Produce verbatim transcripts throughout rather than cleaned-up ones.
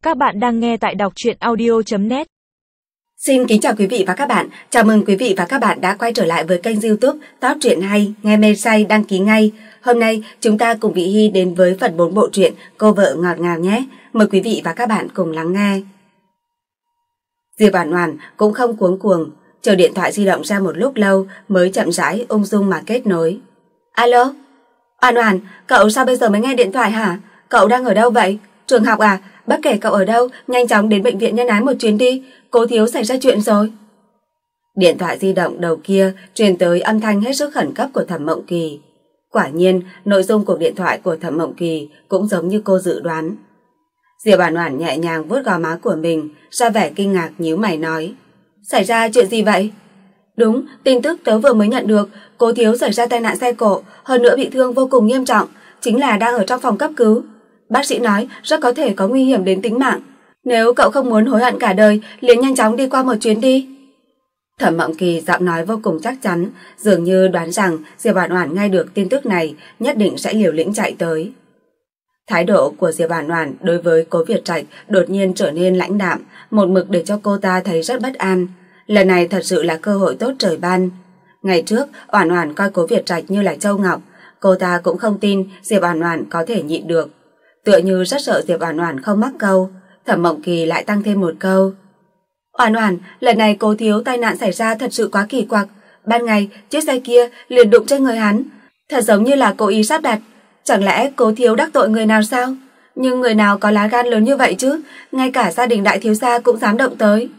Các bạn đang nghe tại đọc truyện audio chấm net. Xin kính chào quý vị và các bạn. Chào mừng quý vị và các bạn đã quay trở lại với kênh YouTube Top Truyện Hay, nghe mê say đăng ký ngay. Hôm nay chúng ta cùng Vị Hy đến với phần bốn bộ truyện Cô Vợ Ngọt Ngào nhé. Mời quý vị và các bạn cùng lắng nghe. Diệp Oản Oản cũng không cuống cuồng, chờ điện thoại di động ra một lúc lâu mới chậm rãi ung dung mà kết nối. Alo, Oản Oản, cậu sao bây giờ mới nghe điện thoại hả? Cậu đang ở đâu vậy? Trường học à? Bất kể cậu ở đâu, nhanh chóng đến bệnh viện Nhân Ái một chuyến đi, Cố thiếu xảy ra chuyện rồi. Điện thoại di động đầu kia truyền tới âm thanh hết sức khẩn cấp của Thẩm Mộng Kỳ. Quả nhiên, nội dung cuộc điện thoại của Thẩm Mộng Kỳ cũng giống như cô dự đoán. Diệp Oản Oản nhẹ nhàng vuốt gò má của mình, ra vẻ kinh ngạc nhíu mày nói: "Xảy ra chuyện gì vậy?" "Đúng, tin tức tớ vừa mới nhận được, Cố thiếu xảy ra tai nạn xe cộ, hơn nữa bị thương vô cùng nghiêm trọng, chính là đang ở trong phòng cấp cứu. Bác sĩ nói rất có thể có nguy hiểm đến tính mạng. Nếu cậu không muốn hối hận cả đời, liền nhanh chóng đi qua một chuyến đi." Thẩm Mộng Kỳ giọng nói vô cùng chắc chắn, dường như đoán rằng Diệp Oản Oản nghe được tin tức này nhất định sẽ liều lĩnh chạy tới. Thái độ của Diệp Oản Oản đối với Cố Việt Trạch đột nhiên trở nên lãnh đạm, một mực để cho cô ta thấy rất bất an. Lần này thật sự là cơ hội tốt trời ban. Ngày trước, Oản Oản coi Cố Việt Trạch như là châu ngọc, cô ta cũng không tin Diệp Oản Oản có thể nhịn được. Tựa như rất sợ Diệp Oản Oản không mắc câu, Thẩm Mộng Kỳ lại tăng thêm một câu: "Oản Oản, lần này Cố thiếu tai nạn xảy ra thật sự quá kỳ quặc, ban ngày chiếc xe kia liền đụng trên người hắn, thật giống như là cố ý sắp đặt, chẳng lẽ Cố thiếu đắc tội người nào sao? Nhưng người nào có lá gan lớn như vậy chứ, ngay cả gia đình đại thiếu gia cũng dám động tới."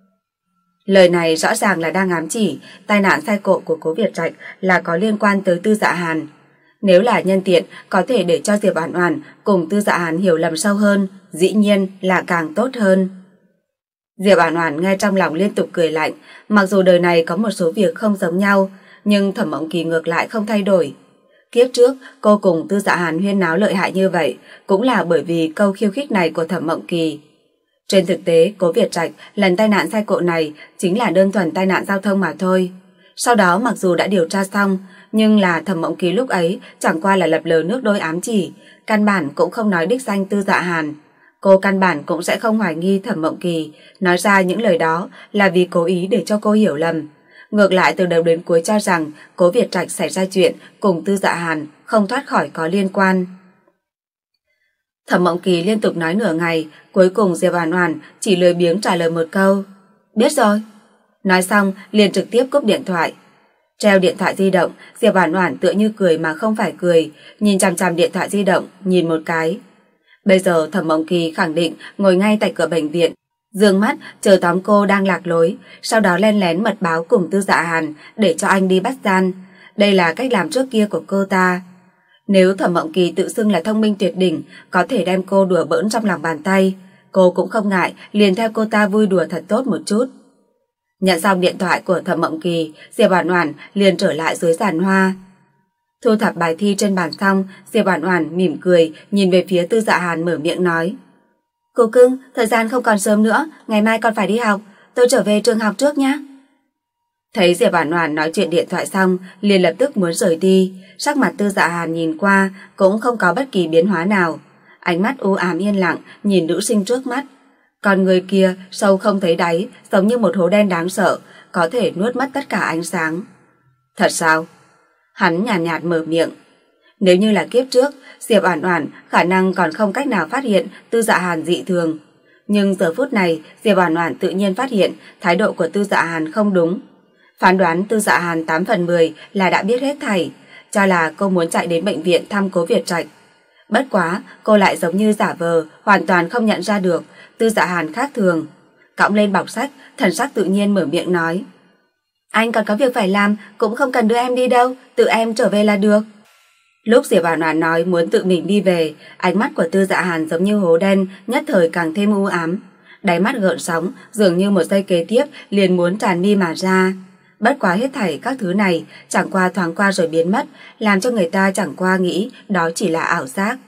Lời này rõ ràng là đang ám chỉ tai nạn xe cộ của Cố Việt Trạch là có liên quan tới Tư Dạ Hàn. Nếu là nhân tiện có thể để cho Diệp Oản Oản cùng Tư Dạ Hàn hiểu lầm sâu hơn, dĩ nhiên là càng tốt hơn. Diệp Oản Oản nghe trong lòng liên tục cười lạnh, mặc dù đời này có một số việc không giống nhau, nhưng Thẩm Mộng Kỳ ngược lại không thay đổi. Kiếp trước, cô cùng Tư Dạ Hàn huyên náo lợi hại như vậy, cũng là bởi vì câu khiêu khích này của Thẩm Mộng Kỳ. Trên thực tế, Cố Việt Trạch lần tai nạn xe cộ này chính là đơn thuần tai nạn giao thông mà thôi. Sau đó mặc dù đã điều tra xong, nhưng là Thẩm Mộng Kỳ lúc ấy chẳng qua là lập lờ nước đôi ám chỉ, căn bản cũng không nói đích danh Tư Dạ Hàn. Cô căn bản cũng sẽ không hoài nghi Thẩm Mộng Kỳ nói ra những lời đó là vì cố ý để cho cô hiểu lầm. Ngược lại từ đầu đến cuối cho rằng Cố Việt Trạch xảy ra chuyện cùng Tư Dạ Hàn không thoát khỏi có liên quan. Thẩm Mộng Kỳ liên tục nói nửa ngày, cuối cùng Diệp Oản Oản chỉ lười biếng trả lời một câu: "Biết rồi." Nói xong liền trực tiếp cúp điện thoại. Treo điện thoại di động, Diệp Oản Oản tựa như cười mà không phải cười, nhìn chằm chằm điện thoại di động, nhìn một cái. Bây giờ Thẩm Mộng Kỳ khẳng định ngồi ngay tại cửa bệnh viện, dương mắt chờ tóm cô đang lạc lối, sau đó len lén mật báo cùng Tư Dạ Hàn để cho anh đi bắt gian. Đây là cách làm trước kia của cô ta. Nếu Thẩm Mộng Kỳ tự xưng là thông minh tuyệt đỉnh, có thể đem cô đùa bỡn trong lòng bàn tay, cô cũng không ngại liền theo cô ta vui đùa thật tốt một chút. Nhận xong điện thoại của Thẩm Mộng Kỳ, Diệp Oản Oản liền trở lại dưới giàn hoa. Thu thập bài thi trên bàn xong, Diệp Oản Oản mỉm cười nhìn về phía Tư Dạ Hàn mở miệng nói: "Cô cưng, thời gian không còn sớm nữa, ngày mai còn phải đi học, tôi trở về trường học trước nhé." Thấy Diệp Oản Oản nói chuyện điện thoại xong, liền lập tức muốn rời đi, sắc mặt Tư Dạ Hàn nhìn qua cũng không có bất kỳ biến hóa nào, ánh mắt u ám yên lặng nhìn nữ sinh trước mắt. Còn người kia sâu không thấy đáy, giống như một hố đen đáng sợ, có thể nuốt mất tất cả ánh sáng. Thật sao? Hắn nhàn nhạt, nhạt mở miệng. Nếu như là kiếp trước, Diệp Oản Oản khả năng còn không cách nào phát hiện Tư Dạ Hàn dị thường. Nhưng giờ phút này, Diệp Oản Oản tự nhiên phát hiện thái độ của Tư Dạ Hàn không đúng. Phán đoán Tư Dạ Hàn tám phần mười là đã biết hết thảy, cho là cô muốn chạy đến bệnh viện thăm Cố Việt Trạch. Bất quá, cô lại giống như giả vờ, hoàn toàn không nhận ra được Tư Dạ Hàn khác thường. Cõng lên bọc sách, thần sắc tự nhiên mở miệng nói: "Anh còn có việc phải làm, cũng không cần đưa em đi đâu, tự em trở về là được." Lúc Diệp Oản Oản nói muốn tự mình đi về, ánh mắt của Tư Dạ Hàn giống như hố đen, nhất thời càng thêm u ám. Đáy mắt gợn sóng, dường như một giây kế tiếp liền muốn tràn mi mà ra. Bất quá hết thảy các thứ này chẳng qua thoáng qua rồi biến mất, làm cho người ta chẳng qua nghĩ đó chỉ là ảo giác.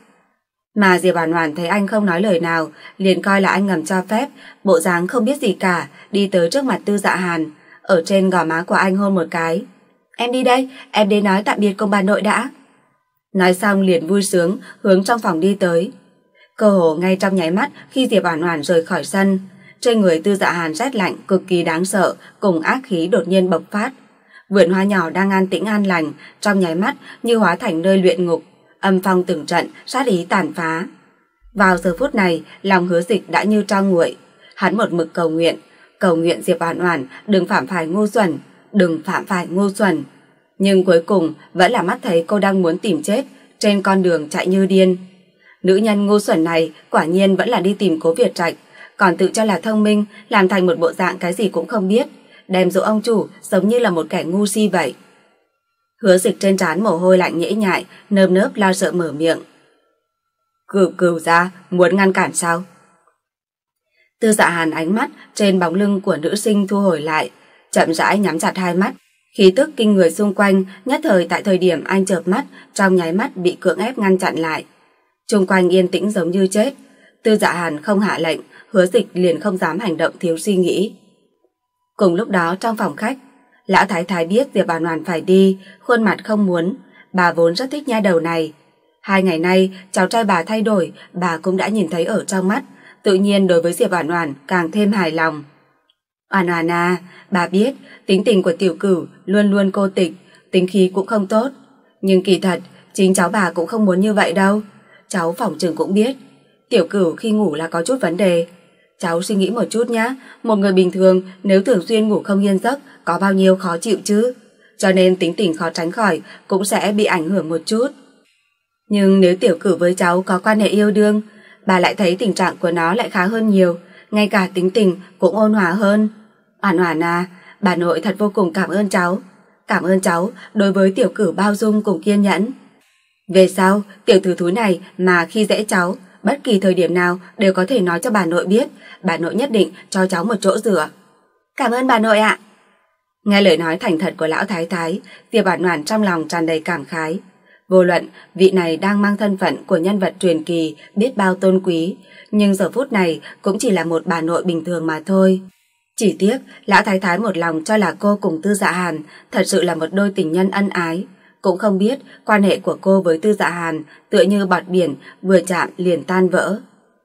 Mà Diệp Oản Oản thấy anh không nói lời nào, liền coi là anh ngầm cho phép, bộ dáng không biết gì cả, đi tới trước mặt Tư Dạ Hàn, ở trên gò má của anh hôn một cái. "Em đi đây, em đến nói tạm biệt cùng bà nội đã." Nói xong liền vui sướng hướng trong phòng đi tới. Cơ hồ ngay trong nháy mắt khi Diệp Oản Oản rời khỏi sân, trên người Tư Dạ Hàn rét lạnh cực kỳ đáng sợ cùng ác khí đột nhiên bộc phát. Vườn hoa nhỏ đang an tĩnh an lành, trong nháy mắt như hóa thành nơi luyện ngục, âm phong từng trận, sát ý tàn phá. Vào giờ phút này, lòng Hứa Dịch đã như tro nguội, hắn một mực cầu nguyện, cầu nguyện Diệp Oản Oản đừng phạm phải ngu xuẩn, đừng phạm phải ngu xuẩn. Nhưng cuối cùng vẫn là mắt thấy cô đang muốn tìm chết, trên con đường chạy như điên. Nữ nhân ngu xuẩn này quả nhiên vẫn là đi tìm Cố Việt Trạch, còn tự cho là thông minh, làm thành một bộ dạng cái gì cũng không biết, đem dỗ ông chủ giống như là một kẻ ngu si vậy. Hứa Dịch trên trán mồ hôi lạnh nhễ nhại, nơm nớp lo sợ mở miệng. Cửu Cửu gia muốn ngăn cản sao? Tư Dạ Hàn ánh mắt trên bóng lưng của nữ sinh thu hồi lại, chậm rãi nhắm chặt hai mắt, khí tức kinh người xung quanh nhất thời tại thời điểm anh chợp mắt, trong nháy mắt bị cưỡng ép ngăn chặn lại. Xung quanh yên tĩnh giống như chết. Tư Dạ Hàn không hạ lệnh, Hứa Dịch liền không dám hành động thiếu suy nghĩ. Cùng lúc đó trong phòng khách, lão thái thái biết Diệp Oản Oản phải đi, khuôn mặt không muốn, bà vốn rất thích nha đầu này. Hai ngày nay cháu trai bà thay đổi, bà cũng đã nhìn thấy ở trong mắt, tự nhiên đối với Diệp Oản Oản càng thêm hài lòng. Oản Oản à, bà biết tính tình của tiểu cửu luôn luôn cô tịch, tính khí cũng không tốt, nhưng kỳ thật chính cháu bà cũng không muốn như vậy đâu. Cháu phỏng chừng cũng biết, tiểu cửu khi ngủ là có chút vấn đề. Cháu suy nghĩ một chút nhá, một người bình thường nếu thường xuyên ngủ không yên giấc có bao nhiêu khó chịu chứ, cho nên tính tình khó tránh khỏi cũng sẽ bị ảnh hưởng một chút. Nhưng nếu tiểu cửu với cháu có quan hệ yêu đương, bà lại thấy tình trạng của nó lại khá hơn nhiều, ngay cả tính tình cũng ôn hòa hơn. Oản Oản à, bà nội thật vô cùng cảm ơn cháu, cảm ơn cháu đối với tiểu cửu bao dung cùng kiên nhẫn. Về sau, tiểu tử thúi này mà khi dễ cháu, bất kỳ thời điểm nào đều có thể nói cho bà nội biết, bà nội nhất định cho cháu một chỗ dựa. Cảm ơn bà nội ạ. Nghe lời nói thành thật của lão thái thái, Diệp Oản Oản trong lòng tràn đầy cảm khái. Vô luận vị này đang mang thân phận của nhân vật truyền kỳ biết bao tôn quý, nhưng giờ phút này cũng chỉ là một bà nội bình thường mà thôi. Chỉ tiếc lão thái thái một lòng cho là cô cùng Tư Dạ Hàn thật sự là một đôi tình nhân ân ái, cũng không biết quan hệ của cô với Tư Dạ Hàn tựa như bọt biển vừa chạm liền tan vỡ.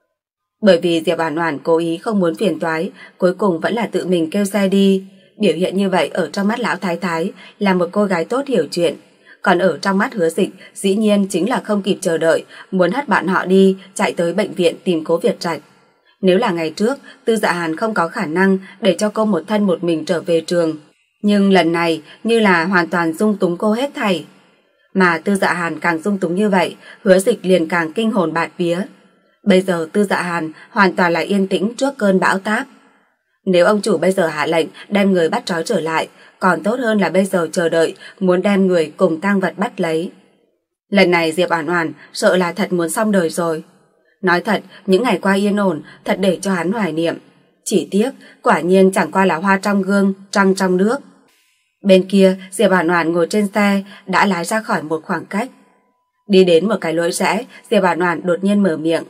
Bởi vì Diệp Oản Oản cố ý không muốn phiền toái, cuối cùng vẫn là tự mình kêu xe đi. Biểu hiện như vậy ở trong mắt lão thái thái là một cô gái tốt hiểu chuyện, còn ở trong mắt Hứa Dịch dĩ nhiên chính là không kịp chờ đợi, muốn hất bạn họ đi, chạy tới bệnh viện tìm Cố Việt Trạch. Nếu là ngày trước, Tư Dạ Hàn không có khả năng để cho cô một thân một mình trở về trường, nhưng lần này như là hoàn toàn dung túng cô hết thảy. Mà Tư Dạ Hàn càng dung túng như vậy, Hứa Dịch liền càng kinh hồn bạt vía. Bây giờ Tư Dạ Hàn hoàn toàn là yên tĩnh trước cơn bão táp. Nếu ông chủ bây giờ hạ lệnh đem người bắt trói trở lại, còn tốt hơn là bây giờ chờ đợi muốn đem người cùng tang vật bắt lấy. Lần này Diệp Oản Oản sợ là thật muốn xong đời rồi. Nói thật, những ngày qua yên ổn thật để cho hắn hoài niệm. Chỉ tiếc, quả nhiên chẳng qua là hoa trong gương, trăng trong nước. Bên kia, Diệp Oản Oản ngồi trên xe đã lái ra khỏi một khoảng cách. Đi đến một cái lối rẽ, Diệp Oản Oản đột nhiên mở miệng.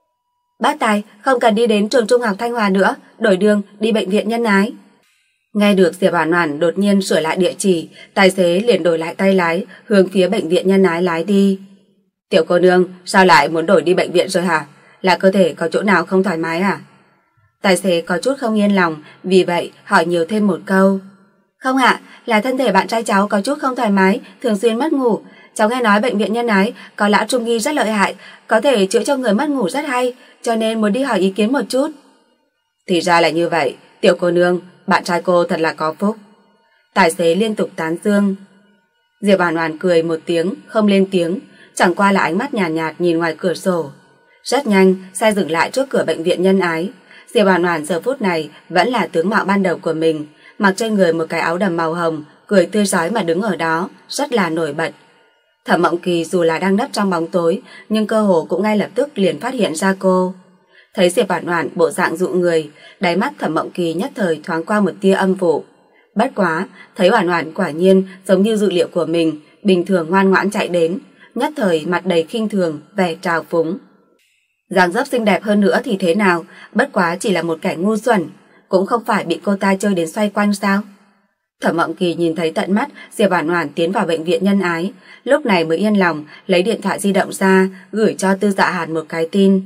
Bác Tài, không cần đi đến trường trung học Thanh Hòa nữa, đổi đường đi bệnh viện Nhân Ái. Nghe được Diệp Oản Oản đột nhiên sửa lại địa chỉ, tài xế liền đổi lại tay lái, hướng phía bệnh viện Nhân Ái lái đi. Tiểu cô nương, sao lại muốn đổi đi bệnh viện rồi hả? Là cơ thể có chỗ nào không thoải mái à? Tài xế có chút không yên lòng, vì vậy hỏi nhiều thêm một câu. Không ạ, là thân thể bạn trai cháu có chút không thoải mái, thường xuyên mất ngủ. Cháu nghe nói bệnh viện Nhân Ái có lão trung y rất lợi hại, có thể chữa cho người mất ngủ rất hay, cho nên muốn đi hỏi ý kiến một chút. Thì ra là như vậy, tiểu cô nương, bạn trai cô thật là có phúc. Tài xế liên tục tán dương. Diệp Oản Oản cười một tiếng, không lên tiếng, chẳng qua là ánh mắt nhàn nhạt, nhạt nhìn ngoài cửa sổ. Rất nhanh, xe dừng lại trước cửa bệnh viện Nhân Ái. Diệp Oản Oản giờ phút này vẫn là tướng mạo ban đầu của mình, mặc trên người một cái áo đầm màu hồng, cười tươi rói mà đứng ở đó, rất là nổi bật. Thẩm Mộng Kỳ dù là đang nấp trong bóng tối, nhưng cơ hồ cũng ngay lập tức liền phát hiện ra cô. Thấy Diệp Oản Oản bộ dạng dụ người, đáy mắt Thẩm Mộng Kỳ nhất thời thoáng qua một tia âm vụ. Bất quá, thấy Oản Oản quả nhiên giống như dự liệu của mình, bình thường ngoan ngoãn chạy đến, nhất thời mặt đầy khinh thường, vẻ trào phúng. Dáng dấp xinh đẹp hơn nữa thì thế nào, bất quá chỉ là một kẻ ngu xuẩn, cũng không phải bị cô ta chơi đến xoay quanh sao? Thẩm Mộng Kỳ nhìn thấy tận mắt Diệp Oản Oản tiến vào bệnh viện Nhân Ái, lúc này mới yên lòng lấy điện thoại di động ra gửi cho Tư Dạ Hàn một cái tin.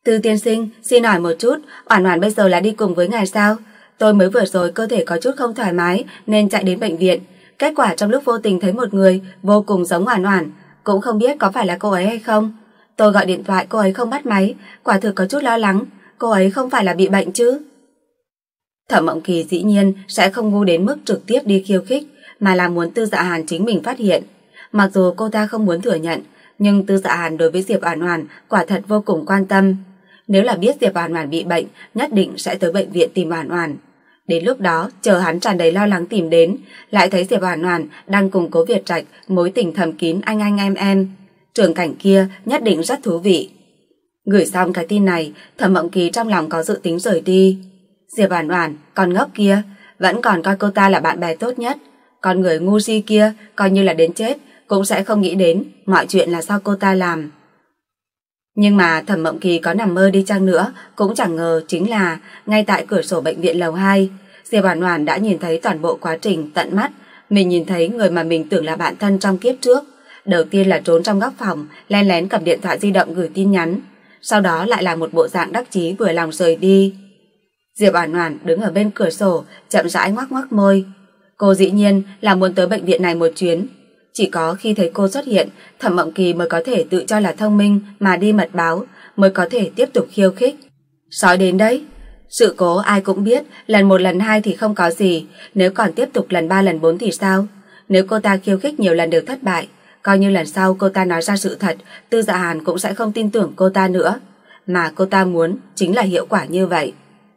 Tư tiên sinh, xin hỏi một chút, Oản Oản bây giờ là đi cùng với ngài sao? Tôi mới vừa rồi cơ thể có chút không thoải mái nên chạy đến bệnh viện. Kết quả trong lúc vô tình thấy một người vô cùng giống Oản Oản, cũng không biết có phải là cô ấy hay không. Tôi gọi điện thoại cô ấy không bắt máy, quả thực có chút lo lắng, cô ấy không phải là bị bệnh chứ? Thẩm Mộng Kỳ dĩ nhiên sẽ không ngu đến mức trực tiếp đi khiêu khích, mà là muốn Tư Dạ Hàn chính mình phát hiện. Mặc dù cô ta không muốn thừa nhận, nhưng Tư Dạ Hàn đối với Diệp Oản Oản quả thật vô cùng quan tâm. Nếu là biết Diệp Oản Oản bị bệnh, nhất định sẽ tới bệnh viện tìm Oản Oản. Đến lúc đó, chờ hắn tràn đầy lo lắng tìm đến, lại thấy Diệp Oản Oản đang cùng Cố Việt Trạch mối tình thầm kín anh anh em em. Trường cảnh kia nhất định rất thú vị. Gửi xong cái tin này, Thẩm Mộng Kỳ trong lòng có dự tính rời đi. Diệp Oản Oản, con ngốc kia, vẫn còn coi cô ta là bạn bè tốt nhất. Con người ngu si kia, coi như là đến chết, cũng sẽ không nghĩ đến mọi chuyện là do cô ta làm. Nhưng mà Thẩm Mộng Kỳ có nằm mơ đi chăng nữa, cũng chẳng ngờ chính là ngay tại cửa sổ bệnh viện lầu hai, Diệp Oản Oản đã nhìn thấy toàn bộ quá trình tận mắt. Mình nhìn thấy người mà mình tưởng là bạn thân trong kiếp trước. Đầu tiên là trốn trong góc phòng, lén lén cầm điện thoại di động gửi tin nhắn. Sau đó lại là một bộ dạng đắc chí vừa lòng rời đi. Diệp Oản Oản đứng ở bên cửa sổ, chậm rãi ngoác ngoác môi. Cô dĩ nhiên là muốn tới bệnh viện này một chuyến. Chỉ có khi thấy cô xuất hiện, Thẩm Mộng Kỳ mới có thể tự cho là thông minh mà đi mật báo, mới có thể tiếp tục khiêu khích. Sói đến đấy. Sự cố ai cũng biết, lần một lần hai thì không có gì, nếu còn tiếp tục lần ba lần bốn thì sao? Nếu cô ta khiêu khích nhiều lần đều thất bại, coi như lần sau cô ta nói ra sự thật, Tư Dạ Hàn cũng sẽ không tin tưởng cô ta nữa. Mà cô ta muốn chính là hiệu quả như vậy.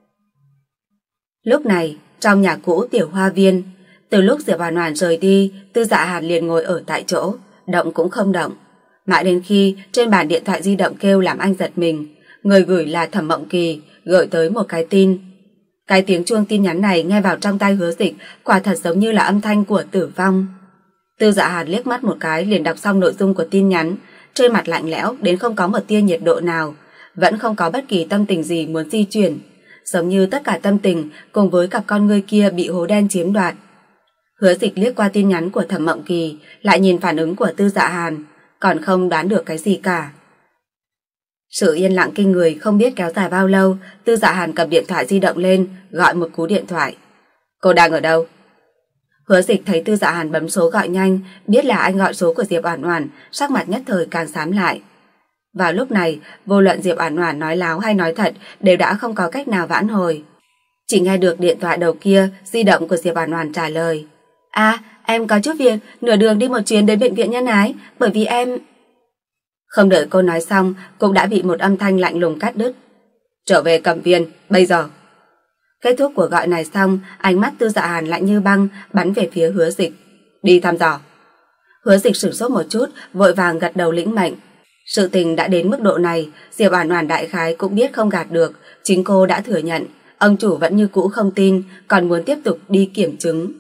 Lúc này, trong nhà cũ Tiểu Hoa Viên, từ lúc Diệp Oản Oản rời đi, Tư Dạ Hàn liền ngồi ở tại chỗ, động cũng không động. Mãi đến khi trên bàn điện thoại di động kêu làm anh giật mình, người gửi là Thẩm Mộng Kỳ, gửi tới một cái tin. Cái tiếng chuông tin nhắn này nghe vào trong tai Hứa Dịch, quả thật giống như là âm thanh của tử vong. Tư Dạ Hàn liếc mắt một cái liền đọc xong nội dung của tin nhắn, trên mặt lạnh lẽo đến không có một tia nhiệt độ nào, vẫn không có bất kỳ tâm tình gì muốn di chuyển, giống như tất cả tâm tình cùng với cặp con ngươi kia bị hố đen chiếm đoạt. Hứa Dịch liếc qua tin nhắn của Thẩm Mộng Kỳ, lại nhìn phản ứng của Tư Dạ Hàn, còn không đoán được cái gì cả. Sự yên lặng kinh người không biết kéo dài bao lâu, Tư Dạ Hàn cầm điện thoại di động lên, gọi một cú điện thoại. Cô đang ở đâu? Hứa Dịch thấy Tư Dạ Hàn bấm số gọi nhanh, biết là anh gọi số của Diệp Oản Oản, sắc mặt nhất thời càng xám lại. Vào lúc này, vô luận Diệp Oản Oản nói láo hay nói thật đều đã không có cách nào vãn hồi. Chỉ nghe được điện thoại đầu kia, di động của Diệp Oản Oản trả lời. À, em có chút việc, nửa đường đi một chuyến đến bệnh viện Nhân Ái, bởi vì em... Không đợi cô nói xong, cũng đã bị một âm thanh lạnh lùng cắt đứt. Trở về Cẩm Viên, bây giờ. Kết thúc cuộc gọi này xong, ánh mắt Tư Dạ Hàn lạnh như băng bắn về phía Hứa Dịch. Đi thăm dò. Hứa Dịch sửng sốt một chút, vội vàng gật đầu lĩnh mệnh. Sự tình đã đến mức độ này, Diệp Oản Oản đại khái cũng biết không gạt được, chính cô đã thừa nhận, ông chủ vẫn như cũ không tin, còn muốn tiếp tục đi kiểm chứng.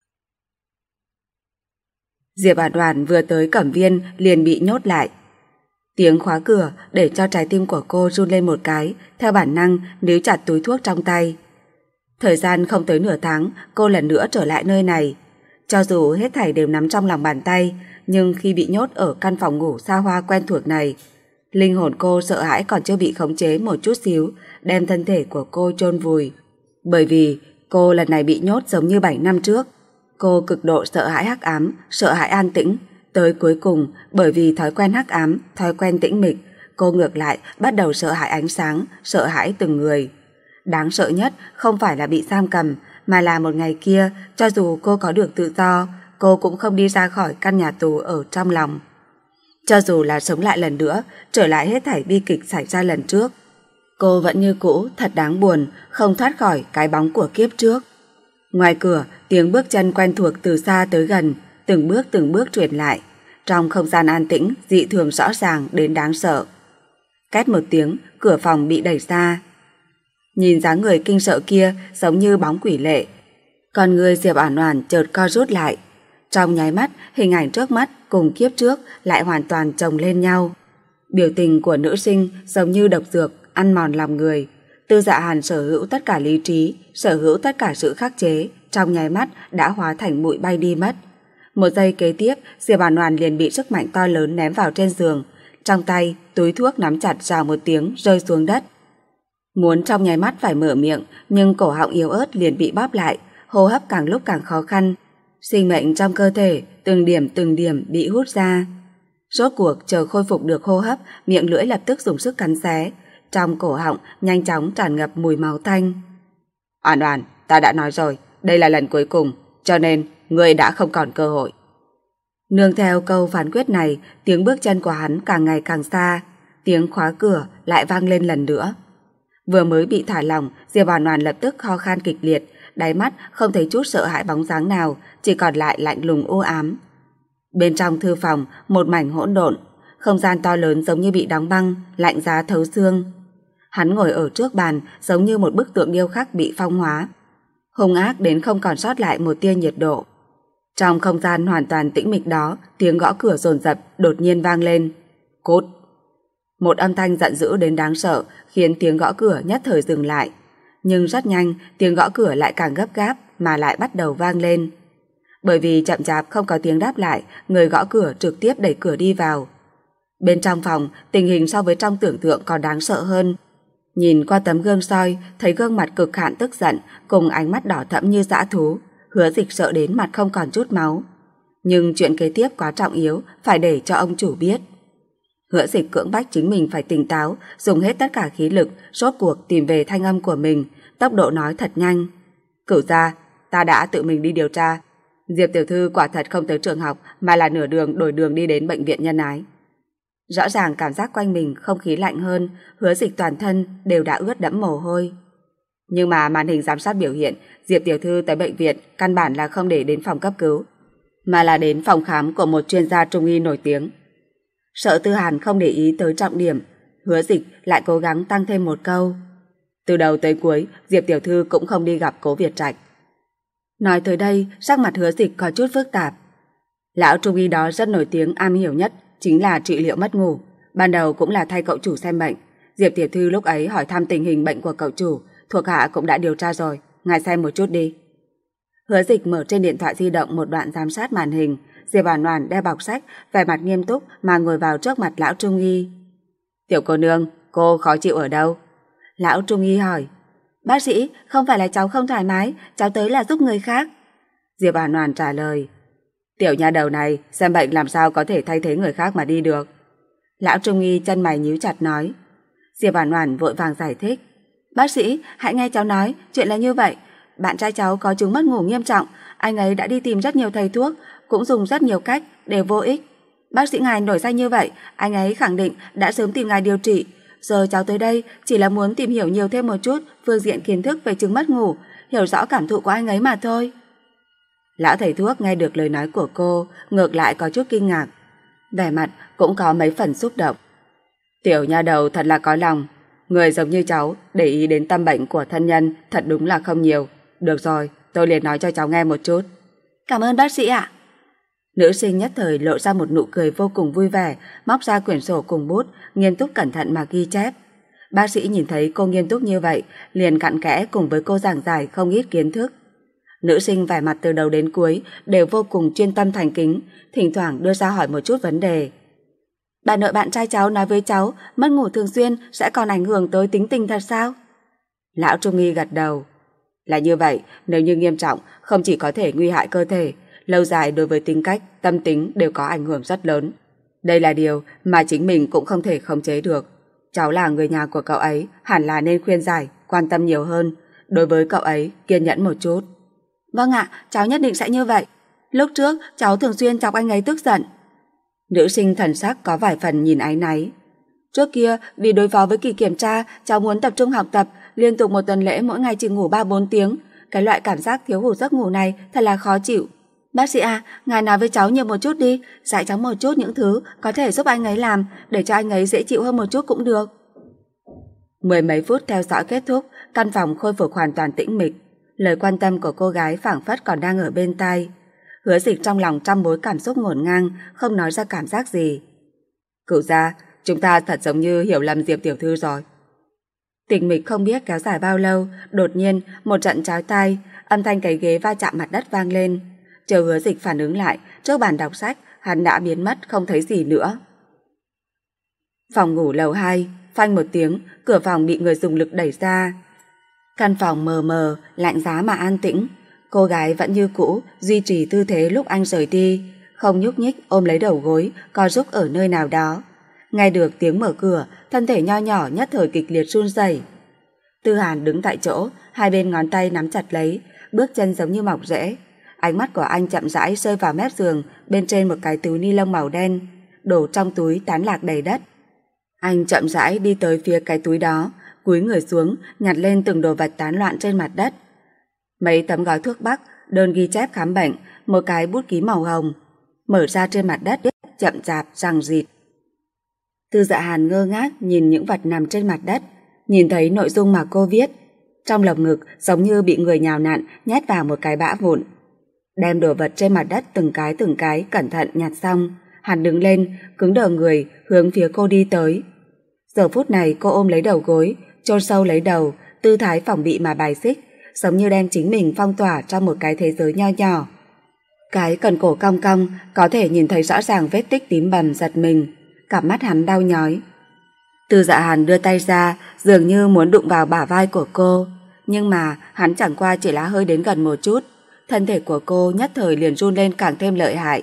Diệp Oản Oản vừa tới Cẩm Viên liền bị nhốt lại. Tiếng khóa cửa để cho trái tim của cô run lên một cái, theo bản năng níu chặt túi thuốc trong tay. Thời gian không tới nửa tháng, cô lần nữa trở lại nơi này. Cho dù hết thảy đều nắm trong lòng bàn tay, nhưng khi bị nhốt ở căn phòng ngủ xa hoa quen thuộc này, linh hồn cô sợ hãi còn chưa bị khống chế một chút xíu, đem thân thể của cô chôn vùi. Bởi vì cô lần này bị nhốt giống như bảy năm trước. Cô cực độ sợ hãi hắc ám, sợ hãi an tĩnh. Tới cuối cùng, bởi vì thói quen hắc ám, thói quen tĩnh mịch, cô ngược lại bắt đầu sợ hãi ánh sáng, sợ hãi từng người. Đáng sợ nhất không phải là bị giam cầm, mà là một ngày kia, cho dù cô có được tự do, cô cũng không đi ra khỏi căn nhà tù ở trong lòng. Cho dù là sống lại lần nữa, trở lại hết thảy bi kịch xảy ra lần trước, cô vẫn như cũ thật đáng buồn, không thoát khỏi cái bóng của kiếp trước. Ngoài cửa, tiếng bước chân quen thuộc từ xa tới gần, từng bước từng bước truyền lại. Trong không gian an tĩnh, dị thường rõ ràng đến đáng sợ. Két một tiếng, cửa phòng bị đẩy ra. Nhìn dáng người kinh sợ kia giống như bóng quỷ lệ. Còn người Diệp Oản Oản chợt co rút lại. Trong nháy mắt, hình ảnh trước mắt cùng kiếp trước lại hoàn toàn chồng lên nhau. Biểu tình của nữ sinh giống như độc dược ăn mòn lòng người. Tư Dạ Hàn sở hữu tất cả lý trí, sở hữu tất cả sự khắc chế, trong nháy mắt đã hóa thành bụi bay đi mất. Một giây kế tiếp, Diệp Oản Oản liền bị sức mạnh to lớn ném vào trên giường, trong tay túi thuốc nắm chặt rào một tiếng rơi xuống đất. Muốn trong nháy mắt phải mở miệng, nhưng cổ họng yếu ớt liền bị bóp lại, hô hấp càng lúc càng khó khăn. Sinh mệnh trong cơ thể từng điểm từng điểm bị hút ra. Rốt cuộc chờ khôi phục được hô hấp, miệng lưỡi lập tức dùng sức cắn xé, trong cổ họng nhanh chóng tràn ngập mùi máu tanh. Oản Oản, ta đã nói rồi, đây là lần cuối cùng, cho nên ngươi đã không còn cơ hội. Nương theo câu phán quyết này, tiếng bước chân của hắn càng ngày càng xa, tiếng khóa cửa lại vang lên lần nữa. Vừa mới bị thả lỏng, Diệp Oản Oản lập tức ho khan kịch liệt, đáy mắt không thấy chút sợ hãi bóng dáng nào, chỉ còn lại lạnh lùng u ám. Bên trong thư phòng, một mảnh hỗn độn, không gian to lớn giống như bị đóng băng, lạnh giá thấu xương. Hắn ngồi ở trước bàn, giống như một bức tượng điêu khắc bị phong hóa, hung ác đến không còn sót lại một tia nhiệt độ. Trong không gian hoàn toàn tĩnh mịch đó, tiếng gõ cửa dồn dập đột nhiên vang lên. Cút! Một âm thanh giận dữ đến đáng sợ, khiến tiếng gõ cửa nhất thời dừng lại. Nhưng rất nhanh, tiếng gõ cửa lại càng gấp gáp mà lại bắt đầu vang lên. Bởi vì chậm chạp không có tiếng đáp lại, người gõ cửa trực tiếp đẩy cửa đi vào. Bên trong phòng, tình hình so với trong tưởng tượng còn đáng sợ hơn. Nhìn qua tấm gương soi, thấy gương mặt cực hạn tức giận cùng ánh mắt đỏ thẫm như dã thú, Hứa Dịch sợ đến mặt không còn chút máu. Nhưng chuyện kế tiếp quá trọng yếu, phải để cho ông chủ biết. Hứa Dịch cưỡng bách chính mình phải tỉnh táo, dùng hết tất cả khí lực, rốt cuộc tìm về thanh âm của mình, tốc độ nói thật nhanh. Cửu gia, ta đã tự mình đi điều tra. Diệp tiểu thư quả thật không tới trường học, mà là nửa đường đổi đường đi đến bệnh viện Nhân Ái. Rõ ràng cảm giác quanh mình không khí lạnh hơn, Hứa Dịch toàn thân đều đã ướt đẫm mồ hôi. Nhưng mà màn hình giám sát biểu hiện, Diệp tiểu thư tới bệnh viện căn bản là không để đến phòng cấp cứu, mà là đến phòng khám của một chuyên gia trung y nổi tiếng. Sợ Tư Hàn không để ý tới trọng điểm, Hứa Dịch lại cố gắng tăng thêm một câu. Từ đầu tới cuối, Diệp tiểu thư cũng không đi gặp Cố Việt Trạch. Nói tới đây, sắc mặt Hứa Dịch có chút phức tạp. Lão trung y đó rất nổi tiếng, am hiểu nhất chính là trị liệu mất ngủ, ban đầu cũng là thay cậu chủ xem bệnh. Diệp tiểu thư lúc ấy hỏi thăm tình hình bệnh của cậu chủ, thuộc hạ cũng đã điều tra rồi, ngài xem một chút đi. Hứa Dịch mở trên điện thoại di động một đoạn giám sát màn hình. Diệp Oản Oản đeo bọc sách, vẻ mặt nghiêm túc mà ngồi vào trước mặt lão trung y. Tiểu cô nương, cô khó chịu ở đâu? Lão trung y hỏi. Bác sĩ, không phải là cháu không thoải mái, cháu tới là giúp người khác. Diệp Oản Oản trả lời. Tiểu nha đầu này, xem bệnh làm sao có thể thay thế người khác mà đi được? Lão trung y chân mày nhíu chặt nói. Diệp Oản Oản vội vàng giải thích. Bác sĩ, hãy nghe cháu nói, chuyện là như vậy. Bạn trai cháu có chứng mất ngủ nghiêm trọng, anh ấy đã đi tìm rất nhiều thầy thuốc, cũng dùng rất nhiều cách, đều vô ích. Bác sĩ ngài nổi danh như vậy, anh ấy khẳng định đã sớm tìm ngài điều trị. Giờ cháu tới đây chỉ là muốn tìm hiểu nhiều thêm một chút phương diện kiến thức về chứng mất ngủ, hiểu rõ cảm thụ của anh ấy mà thôi. Lão thầy thuốc nghe được lời nói của cô, ngược lại có chút kinh ngạc, vẻ mặt cũng có mấy phần xúc động. Tiểu nha đầu thật là có lòng, người giống như cháu để ý đến tâm bệnh của thân nhân thật đúng là không nhiều. Được rồi, tôi liền nói cho cháu nghe một chút. Cảm ơn bác sĩ ạ. Nữ sinh nhất thời lộ ra một nụ cười vô cùng vui vẻ, móc ra quyển sổ cùng bút, nghiêm túc cẩn thận mà ghi chép. Bác sĩ nhìn thấy cô nghiêm túc như vậy, liền cặn kẽ cùng với cô giảng giải không ít kiến thức. Nữ sinh vẻ mặt từ đầu đến cuối đều vô cùng chuyên tâm thành kính, thỉnh thoảng đưa ra hỏi một chút vấn đề. Bà nội bạn trai cháu nói với cháu, mất ngủ thường xuyên sẽ còn ảnh hưởng tới tính tình thật sao? Lão trung y gật đầu. Là như vậy, nếu như nghiêm trọng, không chỉ có thể nguy hại cơ thể, lâu dài đối với tính cách, tâm tính đều có ảnh hưởng rất lớn. Đây là điều mà chính mình cũng không thể khống chế được. Cháu là người nhà của cậu ấy, hẳn là nên khuyên giải, quan tâm nhiều hơn. Đối với cậu ấy, kiên nhẫn một chút. Vâng ạ, cháu nhất định sẽ như vậy. Lúc trước, cháu thường xuyên chọc anh ấy tức giận. Nữ sinh thần sắc có vài phần nhìn áy náy. Trước kia, vì đối phó với kỳ kiểm tra, cháu muốn tập trung học tập, liên tục một tuần lễ mỗi ngày chỉ ngủ ba bốn tiếng. Cái loại cảm giác thiếu hụt giấc ngủ này thật là khó chịu. Bác sĩ à, ngài nói với cháu nhiều một chút đi, dạy cháu một chút những thứ có thể giúp anh ấy làm, để cho anh ấy dễ chịu hơn một chút cũng được. Mười mấy phút theo dõi kết thúc, căn phòng khôi phục hoàn toàn tĩnh mịch. Lời quan tâm của cô gái phảng phất còn đang ở bên tai. Hứa Dịch trong lòng trăm mối cảm xúc ngổn ngang, không nói ra cảm giác gì. Cửu gia, chúng ta thật giống như hiểu lầm Diệp tiểu thư rồi. Tĩnh mịch không biết kéo dài bao lâu, đột nhiên một trận chói tai, âm thanh cái ghế va chạm mặt đất vang lên. Chờ Hứa Dịch phản ứng lại, trước bàn đọc sách, hắn đã biến mất không thấy gì nữa. Phòng ngủ lầu hai, phanh một tiếng, cửa phòng bị người dùng lực đẩy ra. Căn phòng mờ mờ, lạnh giá mà an tĩnh. Cô gái vẫn như cũ, duy trì tư thế lúc anh rời đi, không nhúc nhích, ôm lấy đầu gối, co rúm ở nơi nào đó. Nghe được tiếng mở cửa, thân thể nho nhỏ nhất thời kịch liệt run rẩy. Tư Hàn đứng tại chỗ, hai bên ngón tay nắm chặt lấy, bước chân giống như mọc rễ. Ánh mắt của anh chậm rãi rơi vào mép giường, bên trên một cái túi ni lông màu đen, đồ trong túi tán lạc đầy đất. Anh chậm rãi đi tới phía cái túi đó, cúi người xuống, nhặt lên từng đồ vật tán loạn trên mặt đất. Mấy tấm gói thuốc bắc, đơn ghi chép khám bệnh, một cái bút ký màu hồng, mở ra trên mặt đất, chậm chạp, rằng rịt. Tư Dạ Hàn ngơ ngác nhìn những vật nằm trên mặt đất, nhìn thấy nội dung mà cô viết. Trong lồng ngực giống như bị người nhào nặn nhét vào một cái bã vụn. Đem đồ vật trên mặt đất từng cái từng cái cẩn thận nhặt xong, hắn đứng lên, cứng đờ người hướng phía cô đi tới. Giờ phút này cô ôm lấy đầu gối, chôn sâu lấy đầu, tư thái phòng bị mà bài xích, giống như đem chính mình phong tỏa trong một cái thế giới nho nhỏ. Cái cần cổ cong cong, có thể nhìn thấy rõ ràng vết tích tím bầm, giật mình, cặp mắt hắn đau nhói. Tư Dạ Hàn đưa tay ra, dường như muốn đụng vào bả vai của cô, nhưng mà hắn chẳng qua chỉ là hơi đến gần một chút, thân thể của cô nhất thời liền run lên càng thêm lợi hại.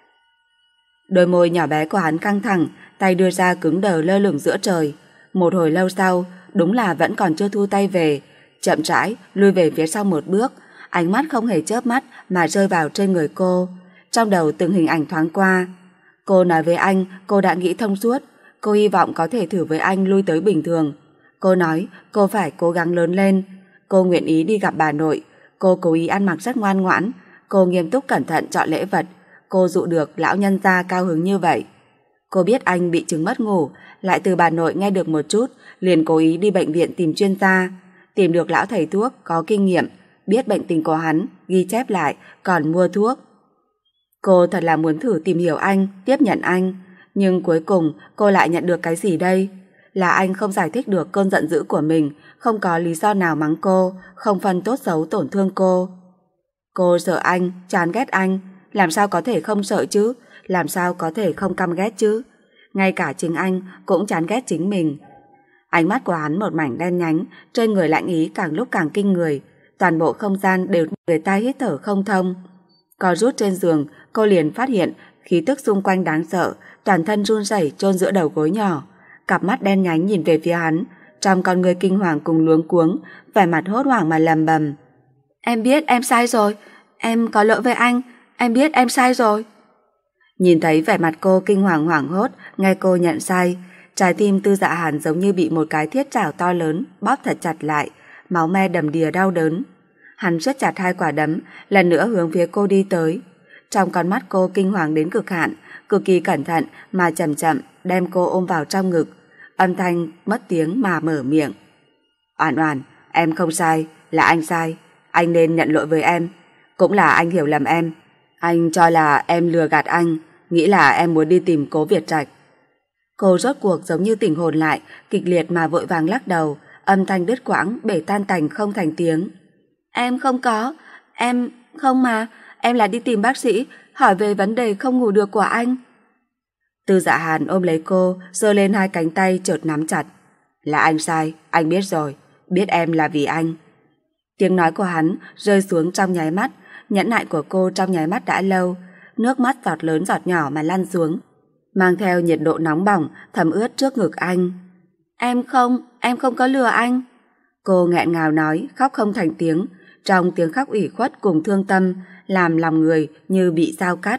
Đôi môi nhỏ bé của hắn căng thẳng, tay đưa ra cứng đờ lơ lửng giữa trời. Một hồi lâu sau, đúng là vẫn còn chưa thu tay về, chậm rãi lui về phía sau một bước, ánh mắt không hề chớp mắt mà rơi vào trên người cô. Trong đầu từng hình ảnh thoáng qua. Cô nói với anh cô đã nghĩ thông suốt, cô hy vọng có thể thử với anh lui tới bình thường. Cô nói cô phải cố gắng lớn lên, cô nguyện ý đi gặp bà nội, cô cố ý ăn mặc rất ngoan ngoãn, cô nghiêm túc cẩn thận chọn lễ vật, cô dụ được lão nhân gia cao hứng như vậy. Cô biết anh bị chứng mất ngủ, lại từ bà nội nghe được một chút, liền cố ý đi bệnh viện tìm chuyên gia, tìm được lão thầy thuốc có kinh nghiệm, biết bệnh tình của hắn, ghi chép lại, còn mua thuốc. Cô thật là muốn thử tìm hiểu anh, tiếp nhận anh, nhưng cuối cùng cô lại nhận được cái gì đây? Là anh không giải thích được cơn giận dữ của mình, không có lý do nào mắng cô, không phân tốt xấu tổn thương cô. Cô sợ anh, chán ghét anh, làm sao có thể không sợ chứ, làm sao có thể không căm ghét chứ? Ngay cả chính anh cũng chán ghét chính mình. Ánh mắt của hắn một mảnh đen nhánh, trên người lạnh ý càng lúc càng kinh người, toàn bộ không gian đều người ta hít thở không thông. Co rút trên giường, cô liền phát hiện khí tức xung quanh đáng sợ, toàn thân run rẩy chôn giữa đầu gối nhỏ, cặp mắt đen nhánh nhìn về phía hắn, trong con người kinh hoàng cùng luống cuống, vẻ mặt hốt hoảng mà lầm bầm. Em biết em sai rồi, em có lỗi với anh, em biết em sai rồi. Nhìn thấy vẻ mặt cô kinh hoàng hoảng hốt, nghe cô nhận sai, trái tim Tư Dạ Hàn giống như bị một cái thiết chảo to lớn bóp thật chặt lại, máu me đầm đìa đau đớn. Hắn siết chặt hai quả đấm, lần nữa hướng phía cô đi tới. Trong con mắt cô kinh hoàng đến cực hạn, cực kỳ cẩn thận mà chậm chậm đem cô ôm vào trong ngực, âm thanh mất tiếng mà mở miệng. Oản Oản, em không sai, là anh sai, anh nên nhận lỗi với em, cũng là anh hiểu lầm em. Anh cho là em lừa gạt anh, nghĩ là em muốn đi tìm Cố Việt Trạch. Cô rốt cuộc giống như tỉnh hồn lại, kịch liệt mà vội vàng lắc đầu, âm thanh đứt quãng, bể tan tành không thành tiếng. Em không có, em không mà, em là đi tìm bác sĩ, hỏi về vấn đề không ngủ được của anh. Tư Dạ Hàn ôm lấy cô, giơ lên hai cánh tay chợt nắm chặt. Là anh sai, anh biết rồi, biết em là vì anh. Tiếng nói của hắn rơi xuống trong nháy mắt, nhẫn nại của cô trong nháy mắt đã lâu, nước mắt giọt lớn giọt nhỏ mà lăn xuống, mang theo nhiệt độ nóng bỏng thấm ướt trước ngực anh. Em không, em không có lừa anh. Cô nghẹn ngào nói, khóc không thành tiếng, trong tiếng khóc ủy khuất cùng thương tâm, làm lòng người như bị dao cắt.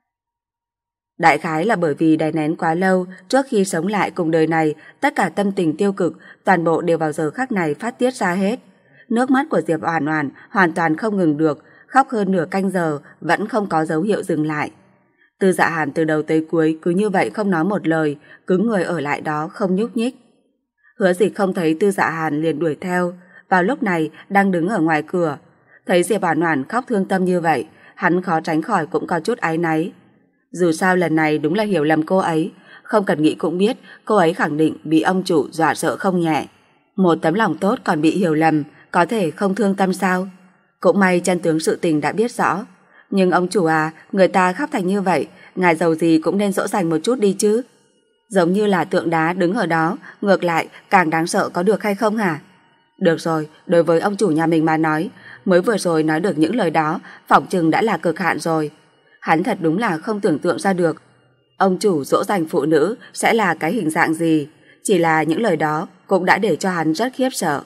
Đại khái là bởi vì đè nén quá lâu, trước khi sống lại cùng đời này, tất cả tâm tình tiêu cực, toàn bộ đều vào giờ khắc này phát tiết ra hết. Nước mắt của Diệp Oản Oản hoàn toàn không ngừng được, khóc hơn nửa canh giờ, vẫn không có dấu hiệu dừng lại. Tư Dạ Hàn từ đầu tới cuối cứ như vậy không nói một lời, cứng người ở lại đó không nhúc nhích. Hứa Dịch không thấy Tư Dạ Hàn liền đuổi theo, vào lúc này đang đứng ở ngoài cửa. Thấy Diệp Oản Oản khóc thương tâm như vậy, hắn khó tránh khỏi cũng có chút áy náy. Dù sao lần này đúng là hiểu lầm cô ấy, không cần nghĩ cũng biết cô ấy khẳng định bị ông chủ dọa sợ không nhẹ. Một tấm lòng tốt còn bị hiểu lầm, có thể không thương tâm sao? Cũng may chân tướng sự tình đã biết rõ. Nhưng ông chủ à, người ta khóc thành như vậy, ngài giàu gì cũng nên dỗ dành một chút đi chứ. Giống như là tượng đá đứng ở đó, ngược lại càng đáng sợ có được hay không hả? Được rồi, đối với ông chủ nhà mình mà nói, mới vừa rồi nói được những lời đó, phỏng chừng đã là cực hạn rồi. Hắn thật đúng là không tưởng tượng ra được ông chủ dỗ dành phụ nữ sẽ là cái hình dạng gì. Chỉ là những lời đó cũng đã để cho hắn rất khiếp sợ.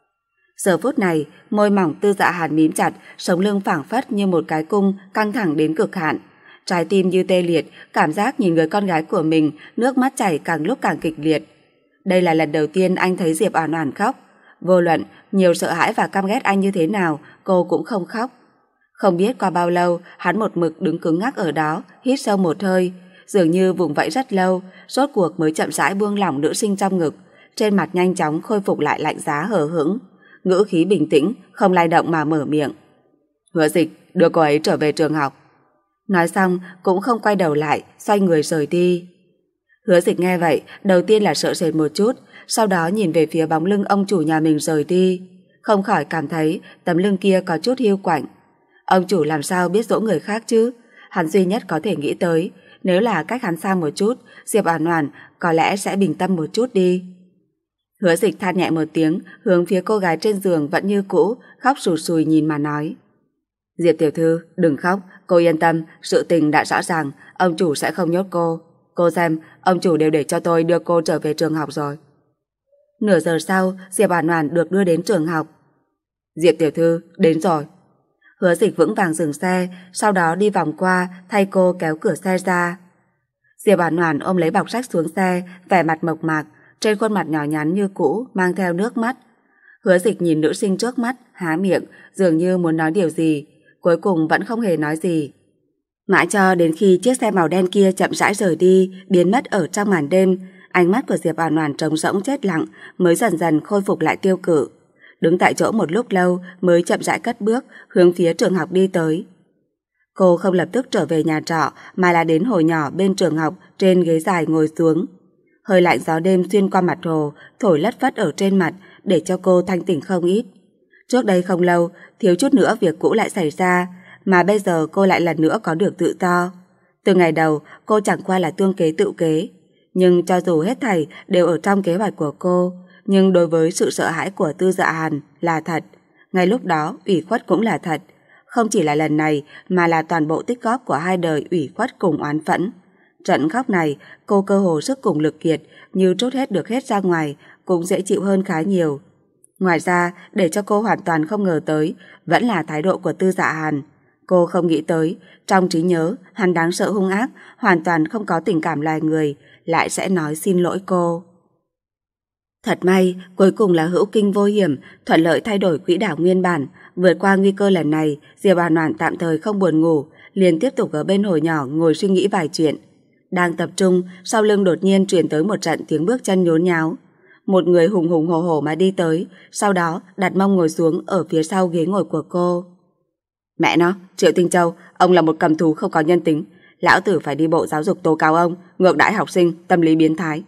Giờ phút này, môi mỏng Tư Dạ Hàn mím chặt, sống lưng phảng phất như một cái cung căng thẳng đến cực hạn. Trái tim như tê liệt, cảm giác nhìn người con gái của mình, nước mắt chảy càng lúc càng kịch liệt. Đây là lần đầu tiên anh thấy Diệp Oản Oản khóc. Vô luận nhiều sợ hãi và căm ghét anh như thế nào, cô cũng không khóc. Không biết qua bao lâu, hắn một mực đứng cứng ngắc ở đó, hít sâu một hơi, dường như vùng vẫy rất lâu, rốt cuộc mới chậm rãi buông lỏng nữ sinh trong ngực, trên mặt nhanh chóng khôi phục lại lạnh giá hờ hững, ngữ khí bình tĩnh, không lay động mà mở miệng. Hứa Dịch, đưa cô ấy trở về trường học. Nói xong cũng không quay đầu lại, xoay người rời đi. Hứa Dịch nghe vậy, đầu tiên là sợ sệt một chút, sau đó nhìn về phía bóng lưng ông chủ nhà mình rời đi, không khỏi cảm thấy tấm lưng kia có chút hiu quạnh. Ông chủ làm sao biết dỗ người khác chứ? Hắn duy nhất có thể nghĩ tới, nếu là cách hắn xa một chút, Diệp Oản Oản có lẽ sẽ bình tâm một chút đi. Hứa Dịch than nhẹ một tiếng, hướng phía cô gái trên giường vẫn như cũ, khóc sụt sùi nhìn mà nói. Diệp tiểu thư, đừng khóc, cô yên tâm, sự tình đã rõ ràng, ông chủ sẽ không nhốt cô. Cô xem, ông chủ đều để cho tôi đưa cô trở về trường học rồi. Nửa giờ sau, Diệp Oản Oản được đưa đến trường học. Diệp tiểu thư, đến rồi. Hứa Dịch vững vàng dừng xe, sau đó đi vòng qua, thay cô kéo cửa xe ra. Diệp Oản Oản ôm lấy bọc sách xuống xe, vẻ mặt mộc mạc, trên khuôn mặt nhỏ nhắn như cũ, mang theo nước mắt. Hứa Dịch nhìn nữ sinh trước mắt, há miệng, dường như muốn nói điều gì, cuối cùng vẫn không hề nói gì. Mãi cho đến khi chiếc xe màu đen kia chậm rãi rời đi, biến mất ở trong màn đêm, ánh mắt của Diệp Oản Oản trống rỗng chết lặng, mới dần dần khôi phục lại tiêu cự. Đứng tại chỗ một lúc lâu mới chậm rãi cất bước, hướng phía trường học đi tới. Cô không lập tức trở về nhà trọ, mà là đến hồ nhỏ bên trường học, trên ghế dài ngồi xuống. Hơi lạnh gió đêm xuyên qua mặt hồ, thổi lất phất ở trên mặt, để cho cô thanh tỉnh không ít. Trước đây không lâu, thiếu chút nữa việc cũ lại xảy ra, mà bây giờ cô lại lần nữa có được tự do. Từ ngày đầu, cô chẳng qua là tương kế tự kế. Nhưng cho dù hết thảy đều ở trong kế hoạch của cô, nhưng đối với sự sợ hãi của Tư Dạ Hàn là thật. Ngay lúc đó, ủy khuất cũng là thật. Không chỉ là lần này, mà là toàn bộ tích góp của hai đời ủy khuất cùng oán phẫn. Trận khóc này, cô cơ hồ sức cùng lực kiệt, như trút hết được hết ra ngoài, cũng dễ chịu hơn khá nhiều. Ngoài ra, để cho cô hoàn toàn không ngờ tới, vẫn là thái độ của Tư Dạ Hàn. Cô không nghĩ tới, trong trí nhớ, hắn đáng sợ hung ác, hoàn toàn không có tình cảm loài người, lại sẽ nói xin lỗi cô. Thật may, cuối cùng là hữu kinh vô hiểm, thuận lợi thay đổi quỹ đạo nguyên bản, vượt qua nguy cơ lần này, Diệp Oản Oản tạm thời không buồn ngủ, liền tiếp tục ở bên hồ nhỏ ngồi suy nghĩ vài chuyện. Đang tập trung, sau lưng đột nhiên truyền tới một trận tiếng bước chân nhốn nháo. Một người hùng hùng hổ hổ mà đi tới, sau đó đặt mông ngồi xuống ở phía sau ghế ngồi của cô. Mẹ nó, Triệu Tinh Châu, ông là một cầm thú không có nhân tính, lão tử phải đi bộ giáo dục tố cáo ông, ngược đãi học sinh, tâm lý biến thái.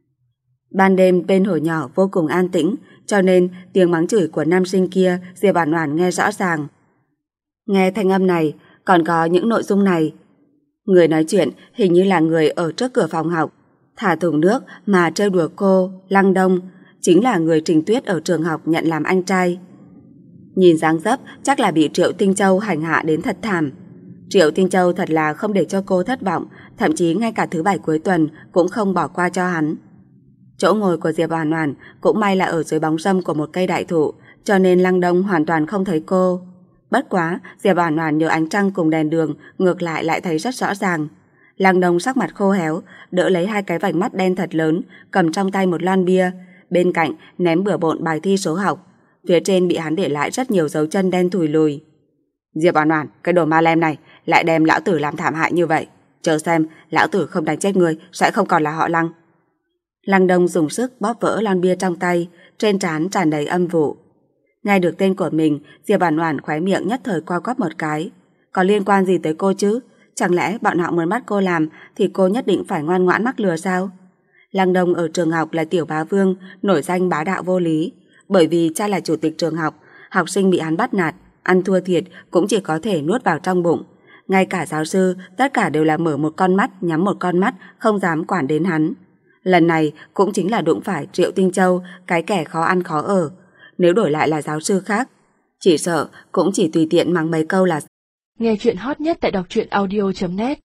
Ban đêm bên hồ nhỏ vô cùng an tĩnh, cho nên tiếng mắng chửi của nam sinh kia Diệp Oản Oản nghe rõ ràng. Nghe thanh âm này, còn có những nội dung này. Người nói chuyện hình như là người ở trước cửa phòng học, thả thùng nước mà trêu đùa cô, Lăng Đông, chính là người Trình Tuyết ở trường học nhận làm anh trai. Nhìn dáng dấp chắc là bị Triệu Tinh Châu hành hạ đến thật thảm. Triệu Tinh Châu thật là không để cho cô thất vọng, thậm chí ngay cả thứ bảy cuối tuần cũng không bỏ qua cho hắn. Chỗ ngồi của Diệp Oản Oản cũng may là ở dưới bóng râm của một cây đại thụ, cho nên Lăng Đông hoàn toàn không thấy cô. Bất quá, Diệp Oản Oản nhờ ánh trăng cùng đèn đường ngược lại lại thấy rất rõ ràng. Lăng Đông sắc mặt khô héo, đỡ lấy hai cái vành mắt đen thật lớn, cầm trong tay một lon bia, bên cạnh ném bừa bộn bài thi số học, phía trên bị hắn để lại rất nhiều dấu chân đen thùi lùi. Diệp Oản Oản, cái đồ ma lem này lại đem lão tử làm thảm hại như vậy, chờ xem, lão tử không đánh chết ngươi sẽ không còn là họ Lăng. Lăng Đông dùng sức bóp vỡ lon bia trong tay, trên trán tràn đầy âm vụ. Nghe được tên của mình, Diệp Oản Oản khóe miệng nhất thời co quắp một cái. Có liên quan gì tới cô chứ? Chẳng lẽ bọn họ muốn bắt cô làm thì cô nhất định phải ngoan ngoãn mắc lừa sao? Lăng Đông ở trường học là tiểu bá vương, nổi danh bá đạo vô lý. Bởi vì cha là chủ tịch trường học, học sinh bị hắn bắt nạt, ăn thua thiệt cũng chỉ có thể nuốt vào trong bụng. Ngay cả giáo sư, tất cả đều là mở một con mắt, nhắm một con mắt, không dám quản đến hắn. Lần này cũng chính là đụng phải Triệu Tinh Châu, cái kẻ khó ăn khó ở. Nếu đổi lại là giáo sư khác, chỉ sợ cũng chỉ tùy tiện mắng mấy câu là. Nghe chuyện hot nhất tại đọc truyện audio chấm net